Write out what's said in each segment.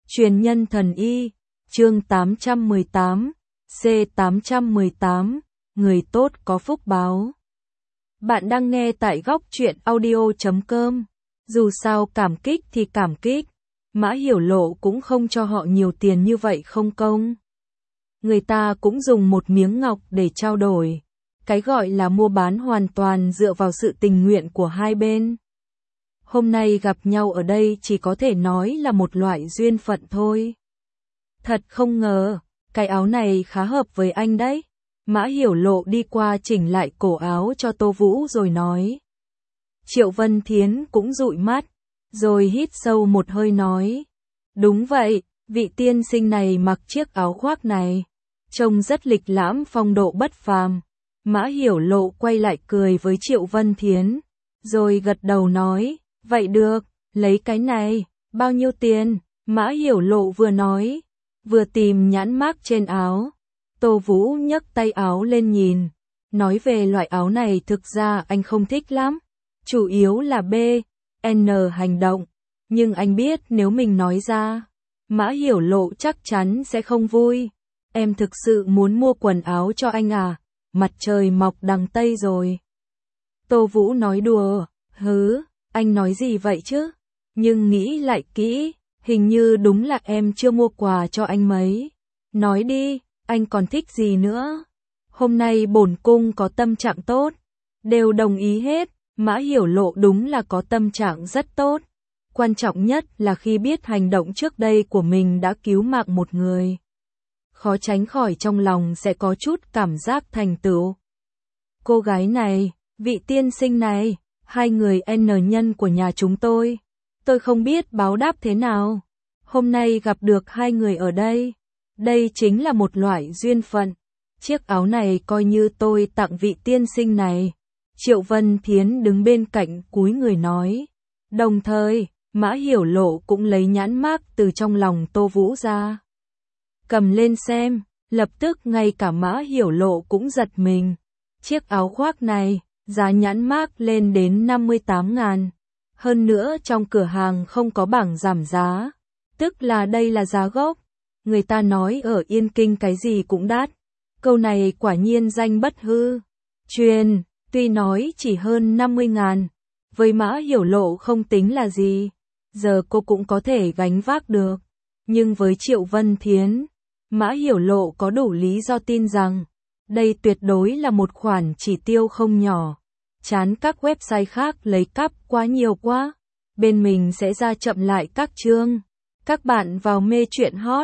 Truyền nhân thần y, chương 818, C818, người tốt có phúc báo. Bạn đang nghe tại góc truyện audio.com. Dù sao cảm kích thì cảm kích, Mã Hiểu Lộ cũng không cho họ nhiều tiền như vậy không công. Người ta cũng dùng một miếng ngọc để trao đổi. Cái gọi là mua bán hoàn toàn dựa vào sự tình nguyện của hai bên. Hôm nay gặp nhau ở đây chỉ có thể nói là một loại duyên phận thôi. Thật không ngờ, cái áo này khá hợp với anh đấy. Mã Hiểu Lộ đi qua chỉnh lại cổ áo cho Tô Vũ rồi nói. Triệu Vân Thiến cũng dụi mắt, rồi hít sâu một hơi nói. Đúng vậy, vị tiên sinh này mặc chiếc áo khoác này, trông rất lịch lãm phong độ bất phàm. Mã Hiểu Lộ quay lại cười với Triệu Vân Thiến, rồi gật đầu nói. Vậy được, lấy cái này, bao nhiêu tiền? Mã Hiểu Lộ vừa nói, vừa tìm nhãn mác trên áo. Tô Vũ nhấc tay áo lên nhìn, nói về loại áo này thực ra anh không thích lắm, chủ yếu là B, N hành động, nhưng anh biết nếu mình nói ra, Mã Hiểu Lộ chắc chắn sẽ không vui. Em thực sự muốn mua quần áo cho anh à? Mặt trời mọc đằng Tây rồi. Tô Vũ nói đùa, hứ. Anh nói gì vậy chứ? Nhưng nghĩ lại kỹ, hình như đúng là em chưa mua quà cho anh mấy. Nói đi, anh còn thích gì nữa? Hôm nay bổn cung có tâm trạng tốt. Đều đồng ý hết, Mã Hiểu Lộ đúng là có tâm trạng rất tốt. Quan trọng nhất là khi biết hành động trước đây của mình đã cứu mạng một người. Khó tránh khỏi trong lòng sẽ có chút cảm giác thành tựu. Cô gái này, vị tiên sinh này, hai người N nhân của nhà chúng tôi không biết báo đáp thế nào. Hôm nay gặp được hai người ở đây, đây chính là một loại duyên phận. Chiếc áo này coi như tôi tặng vị tiên sinh này. Triệu Vân Thiến đứng bên cạnh cúi người nói. Đồng thời, Mã Hiểu Lộ cũng lấy nhãn mác từ trong lòng Tô Vũ ra. Cầm lên xem, lập tức ngay cả Mã Hiểu Lộ cũng giật mình. Chiếc áo khoác này, giá nhãn mác lên đến 58.000. Hơn nữa trong cửa hàng không có bảng giảm giá. Tức là đây là giá gốc. Người ta nói ở Yên Kinh cái gì cũng đắt. Câu này quả nhiên danh bất hư truyền, tuy nói chỉ hơn 50.000. Với Mã Hiểu Lộ không tính là gì. Giờ cô cũng có thể gánh vác được. Nhưng với Triệu Vân Thiến, Mã Hiểu Lộ có đủ lý do tin rằng đây tuyệt đối là một khoản chỉ tiêu không nhỏ. Chán các website khác lấy cắp quá nhiều quá. Bên mình sẽ ra chậm lại các chương. Các bạn vào mê truyện hot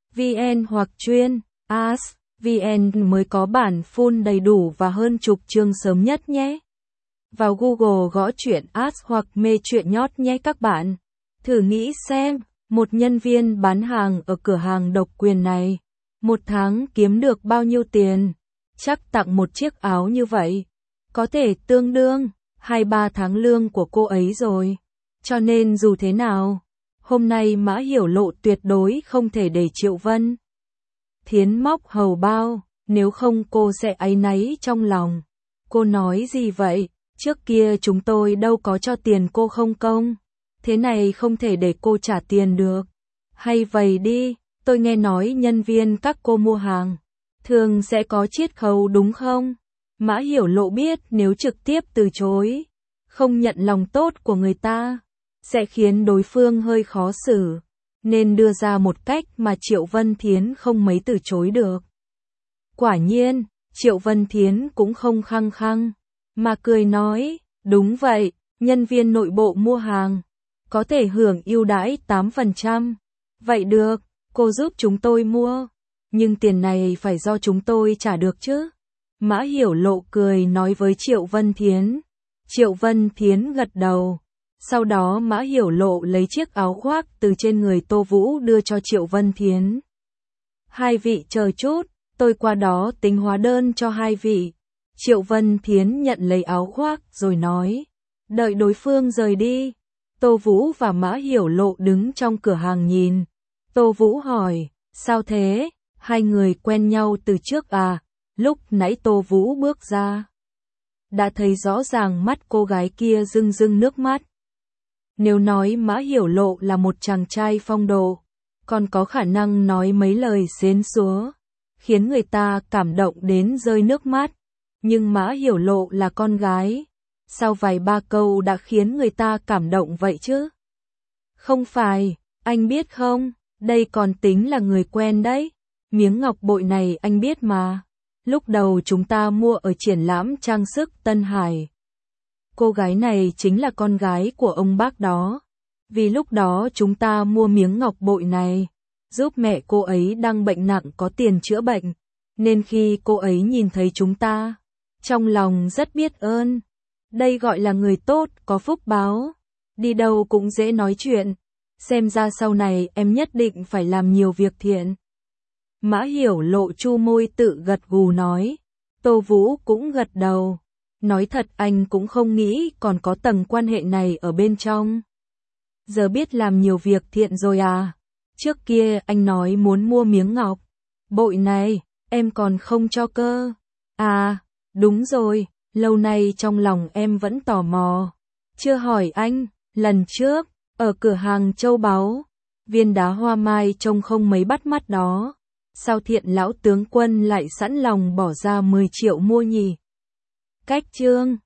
VN hoặc chuyên As VN mới có bản full đầy đủ và hơn chục chương sớm nhất nhé. Vào Google gõ truyện As hoặc mê truyện nhót nhé các bạn. Thử nghĩ xem, một nhân viên bán hàng ở cửa hàng độc quyền này, một tháng kiếm được bao nhiêu tiền? Chắc tặng một chiếc áo như vậy có thể tương đương 2-3 tháng lương của cô ấy rồi. Cho nên dù thế nào, hôm nay Mã Hiểu Lộ tuyệt đối không thể để Triệu Vân Thiến móc hầu bao, nếu không cô sẽ áy náy trong lòng. Cô nói gì vậy? Trước kia chúng tôi đâu có cho tiền cô không công. Thế này không thể để cô trả tiền được. Hay vậy đi, tôi nghe nói nhân viên các cô mua hàng thường sẽ có chiết khấu đúng không? Mã Hiểu Lộ biết nếu trực tiếp từ chối, không nhận lòng tốt của người ta, sẽ khiến đối phương hơi khó xử, nên đưa ra một cách mà Triệu Vân Thiến không mấy từ chối được. Quả nhiên, Triệu Vân Thiến cũng không khăng khăng, mà cười nói, đúng vậy, nhân viên nội bộ mua hàng, có thể hưởng ưu đãi 8%. Vậy được, cô giúp chúng tôi mua, nhưng tiền này phải do chúng tôi trả được chứ. Mã Hiểu Lộ cười nói với Triệu Vân Thiến. Triệu Vân Thiến gật đầu. Sau đó Mã Hiểu Lộ lấy chiếc áo khoác từ trên người Tô Vũ đưa cho Triệu Vân Thiến. Hai vị chờ chút, tôi qua đó tính hóa đơn cho hai vị. Triệu Vân Thiến nhận lấy áo khoác rồi nói. Đợi đối phương rời đi. Tô Vũ và Mã Hiểu Lộ đứng trong cửa hàng nhìn. Tô Vũ hỏi, sao thế? Hai người quen nhau từ trước à? Lúc nãy Tô Vũ bước ra, đã thấy rõ ràng mắt cô gái kia rưng rưng nước mắt. Nếu nói Mã Hiểu Lộ là một chàng trai phong độ, còn có khả năng nói mấy lời xến xúa, khiến người ta cảm động đến rơi nước mắt. Nhưng Mã Hiểu Lộ là con gái, sao vài ba câu đã khiến người ta cảm động vậy chứ? Không phải, anh biết không, đây còn tính là người quen đấy. Miếng ngọc bội này anh biết mà. Lúc đầu chúng ta mua ở triển lãm trang sức Tân Hải. Cô gái này chính là con gái của ông bác đó. Vì lúc đó chúng ta mua miếng ngọc bội này, giúp mẹ cô ấy đang bệnh nặng có tiền chữa bệnh. Nên khi cô ấy nhìn thấy chúng ta, trong lòng rất biết ơn. Đây gọi là người tốt, có phúc báo. Đi đâu cũng dễ nói chuyện. Xem ra sau này em nhất định phải làm nhiều việc thiện. Mã Hiểu Lộ chu môi tự gật gù nói. Tô Vũ cũng gật đầu. Nói thật anh cũng không nghĩ còn có tầng quan hệ này ở bên trong. Giờ biết làm nhiều việc thiện rồi à? Trước kia anh nói muốn mua miếng ngọc bội này, em còn không cho cơ. À, đúng rồi, lâu nay trong lòng em vẫn tò mò. Chưa hỏi anh, lần trước, ở cửa hàng châu báu, viên đá hoa mai trông không mấy bắt mắt đó. Sao Thiện lão tướng quân lại sẵn lòng bỏ ra 10 triệu mua nhỉ? Cách chương